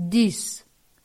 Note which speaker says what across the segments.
Speaker 1: 10.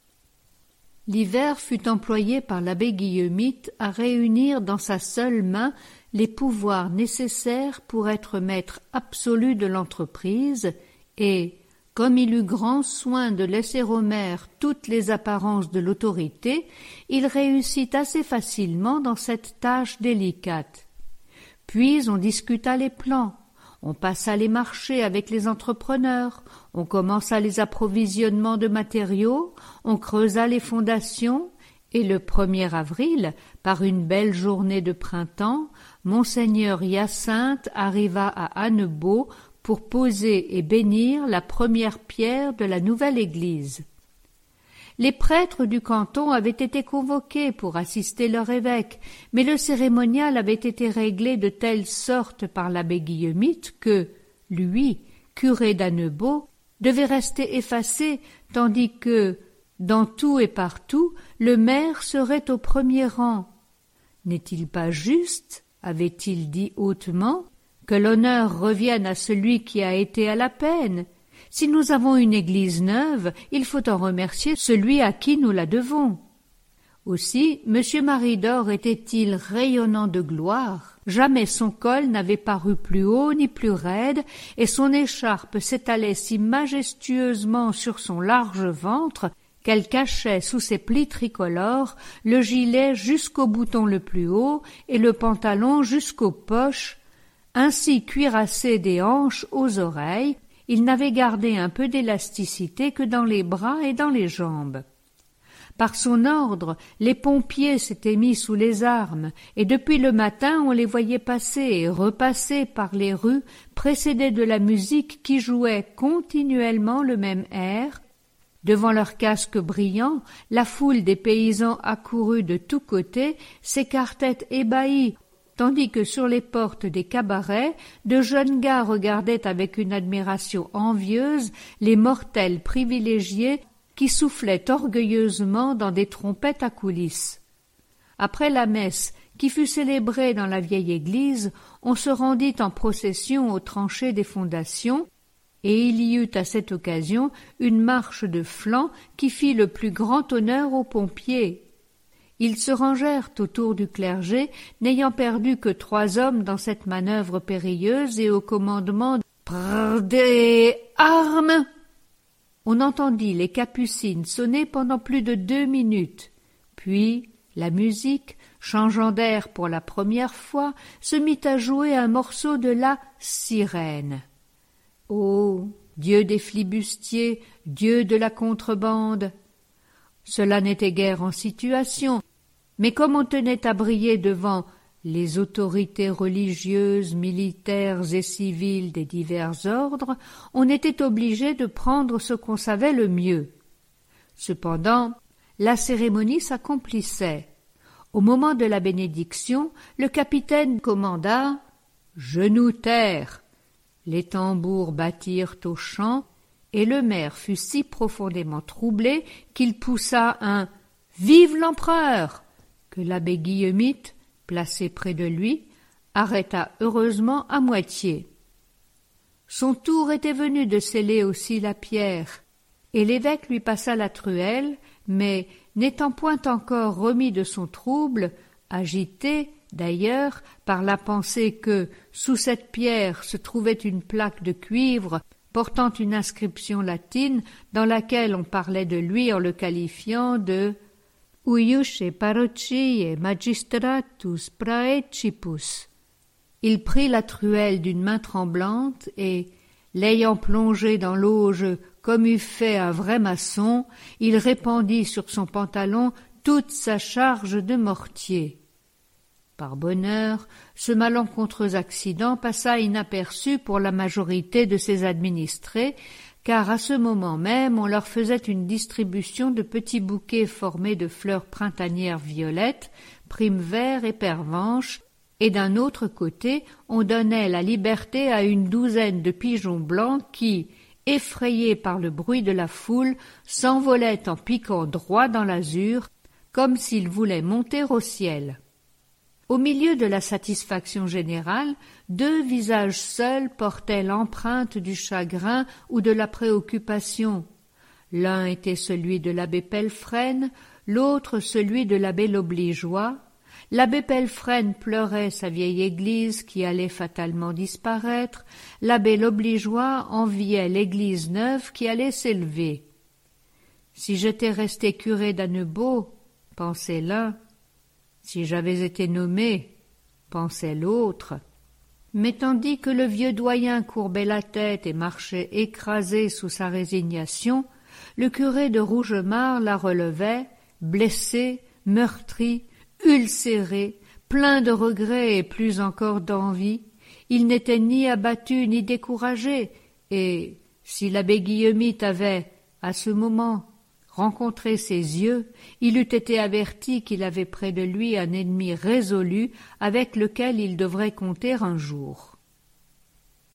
Speaker 1: L'hiver fut employé par l'abbé Guillemite à réunir dans sa seule main les pouvoirs nécessaires pour être maître absolu de l'entreprise et, comme il eut grand soin de laisser au maire toutes les apparences de l'autorité, il réussit assez facilement dans cette tâche délicate. Puis on discuta les plans, on passa les marchés avec les entrepreneurs, on commença les approvisionnements de matériaux, on creusa les fondations, et le 1er avril, par une belle journée de printemps, Monseigneur Hyacinthe arriva à Annebault pour poser et bénir la première pierre de la nouvelle église. Les prêtres du canton avaient été convoqués pour assister leur évêque, mais le cérémonial avait été réglé de telle sorte par l'abbé Guillemite que, lui, curé d'Annebault, devait rester effacé, tandis que, dans tout et partout, le maire serait au premier rang. N'est-il pas juste, avait-il dit hautement, que l'honneur revienne à celui qui a été à la peine? Si nous avons une église neuve, il faut en remercier celui à qui nous la devons. Aussi, M. Maridor était-il rayonnant de gloire. Jamais son col n'avait paru plus haut ni plus raide, et son écharpe s'étalait si majestueusement sur son large ventre qu'elle cachait sous ses plis tricolores le gilet jusqu'au bouton le plus haut et le pantalon jusqu'aux poches. Ainsi cuirassé des hanches aux oreilles, il n'avait gardé un peu d'élasticité que dans les bras et dans les jambes. Par son ordre, les pompiers s'étaient mis sous les armes, et depuis le matin on les voyait passer et repasser par les rues, précédés de la musique qui jouait continuellement le même air. Devant leurs casques brillants, la foule des paysans accourus de tous côtés s'écartait ébahie, tandis que sur les portes des cabarets, de jeunes gars regardaient avec une admiration envieuse les mortels privilégiés qui soufflaient orgueilleusement dans des trompettes à coulisses. Après la messe, qui fut célébrée dans la vieille église, on se rendit en procession aux tranchées des fondations, et il y eut à cette occasion une marche de flanc qui fit le plus grand honneur aux pompiers. Ils se rangèrent autour du clergé, n'ayant perdu que 3 hommes dans cette manœuvre périlleuse et au commandement « Prenez armes !» On entendit les capucines sonner pendant plus de 2 minutes. Puis la musique, changeant d'air pour la première fois, se mit à jouer un morceau de la sirène. Ô Dieu des flibustiers, Dieu de la contrebande! Cela n'était guère en situation, mais comme on tenait à briller devant les autorités religieuses, militaires et civiles des divers ordres, on était obligé de prendre ce qu'on savait le mieux. Cependant, la cérémonie s'accomplissait. Au moment de la bénédiction, le capitaine commanda « Genoux terre !» Les tambours battirent au chant, et le maire fut si profondément troublé qu'il poussa un « Vive l'empereur !» que l'abbé Guillemite, placé près de lui, arrêta heureusement à moitié. Son tour était venu de sceller aussi la pierre, et l'évêque lui passa la truelle, mais, n'étant point encore remis de son trouble, agité, d'ailleurs, par la pensée que, sous cette pierre se trouvait une plaque de cuivre portant une inscription latine dans laquelle on parlait de lui en le qualifiant de uiusce parochiae magistratus praecipus. Il prit la truelle d'une main tremblante et, l'ayant plongée dans l'auge comme eût fait un vrai maçon, il répandit sur son pantalon toute sa charge de mortier. Par bonheur, ce malencontreux accident passa inaperçu pour la majorité de ses administrés, car à ce moment même on leur faisait une distribution de petits bouquets formés de fleurs printanières violettes, primes-vert et pervenches, et d'un autre côté on donnait la liberté à une 12aine de pigeons blancs qui, effrayés par le bruit de la foule, s'envolaient en piquant droit dans l'azur, comme s'ils voulaient monter au ciel. Au milieu de la satisfaction générale, 2 visages seuls portaient l'empreinte du chagrin ou de la préoccupation. L'un était celui de l'abbé Pelfrène, l'autre celui de l'abbé L'Obligeois. L'abbé Pelfrène pleurait sa vieille église qui allait fatalement disparaître, l'abbé L'Obligeois enviait l'église neuve qui allait s'élever. « Si j'étais resté curé d'Annebault, pensait l'un, si j'avais été nommé, pensait l'autre. » Mais tandis que le vieux doyen courbait la tête et marchait écrasé sous sa résignation, le curé de Rougemar la relevait, blessé, meurtri, ulcéré, plein de regrets et plus encore d'envie. Il n'était ni abattu ni découragé, et si l'abbé Guillemite avait, à ce moment, rencontré ses yeux, il eût été averti qu'il avait près de lui un ennemi résolu avec lequel il devrait compter un jour.